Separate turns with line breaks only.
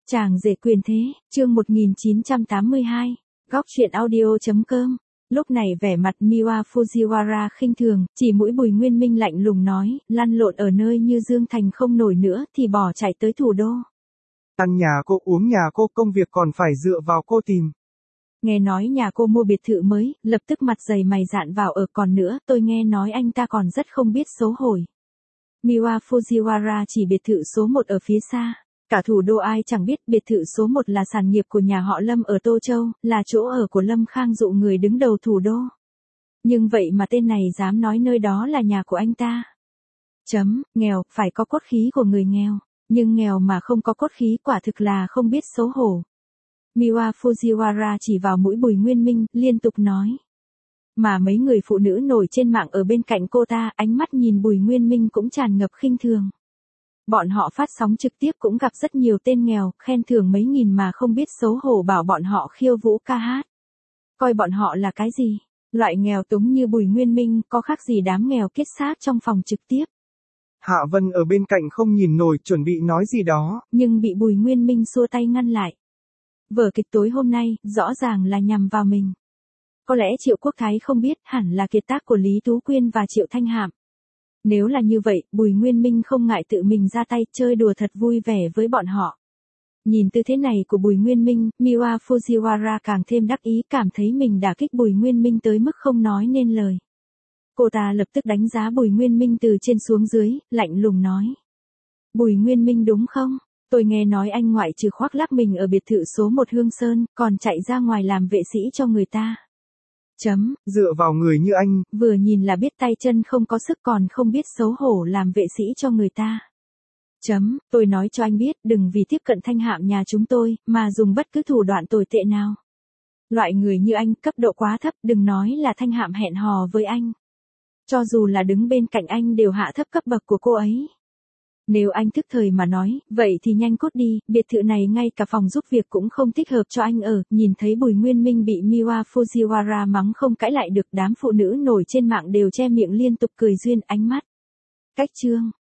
Chàng rể quyền thế, chương 1982, góc truyện audio.com. Lúc này vẻ mặt Miwa Fujiwara khinh thường, chỉ mũi Bùi Nguyên Minh lạnh lùng nói, lăn lộn ở nơi như Dương Thành không nổi nữa thì bỏ chạy tới thủ đô.
Ăn nhà cô uống nhà cô, công việc còn phải dựa vào cô tìm.
Nghe nói nhà cô mua biệt thự mới, lập tức mặt dày mày dạn vào ở, còn nữa, tôi nghe nói anh ta còn rất không biết xấu hổ. Miwa Fujiwara chỉ biệt thự số 1 ở phía xa. Cả thủ đô ai chẳng biết biệt thự số 1 là sản nghiệp của nhà họ Lâm ở Tô Châu, là chỗ ở của Lâm Khang Dụ, người đứng đầu thủ đô. Nhưng vậy mà tên này dám nói nơi đó là nhà của anh ta. Nghèo, phải có cốt khí của người nghèo. Nhưng nghèo mà không có cốt khí quả thực là không biết xấu hổ. Miwa Fujiwara chỉ vào mũi Bùi Nguyên Minh, liên tục nói. Mà mấy người phụ nữ nổi trên mạng ở bên cạnh cô ta, ánh mắt nhìn Bùi Nguyên Minh cũng tràn ngập khinh thường. Bọn họ phát sóng trực tiếp cũng gặp rất nhiều tên nghèo, khen thưởng mấy nghìn mà không biết xấu hổ bảo bọn họ khiêu vũ ca hát. Coi bọn họ là cái gì? Loại nghèo túng như Bùi Nguyên Minh có khác gì đám nghèo kết xác trong phòng trực tiếp.
Hạ Vân ở bên cạnh không nhìn nổi, chuẩn bị nói gì đó.
Nhưng bị Bùi Nguyên Minh xua tay ngăn lại. Vở kịch tối hôm nay, rõ ràng là nhằm vào mình. Có lẽ Triệu Quốc Thái không biết, hẳn là kiệt tác của Lý Tú Quyên và Triệu Thanh Hạm. Nếu là như vậy, Bùi Nguyên Minh không ngại tự mình ra tay chơi đùa thật vui vẻ với bọn họ. Nhìn tư thế này của Bùi Nguyên Minh, Miwa Fujiwara càng thêm đắc ý, cảm thấy mình đả kích Bùi Nguyên Minh tới mức không nói nên lời. Cô ta lập tức đánh giá Bùi Nguyên Minh từ trên xuống dưới, lạnh lùng nói. Bùi Nguyên Minh đúng không? Tôi nghe nói anh ngoại trừ khoác lác mình ở biệt thự số 1 Hương Sơn, còn chạy ra ngoài làm vệ sĩ cho người ta.
Dựa vào người như anh,
vừa nhìn là biết tay chân không có sức còn không biết xấu hổ làm vệ sĩ cho người ta. Tôi nói cho anh biết, đừng vì tiếp cận Thanh Hạm nhà chúng tôi, mà dùng bất cứ thủ đoạn tồi tệ nào. Loại người như anh, cấp độ quá thấp, đừng nói là Thanh Hạm hẹn hò với anh. Cho dù là đứng bên cạnh anh đều hạ thấp cấp bậc của cô ấy. Nếu anh thức thời mà nói, vậy thì nhanh cút đi, biệt thự này ngay cả phòng giúp việc cũng không thích hợp cho anh ở. Nhìn thấy Bùi Nguyên Minh bị Miwa Fujiwara mắng không cãi lại được, đám phụ nữ nổi trên mạng đều che miệng liên tục cười duyên ánh mắt. Cách chương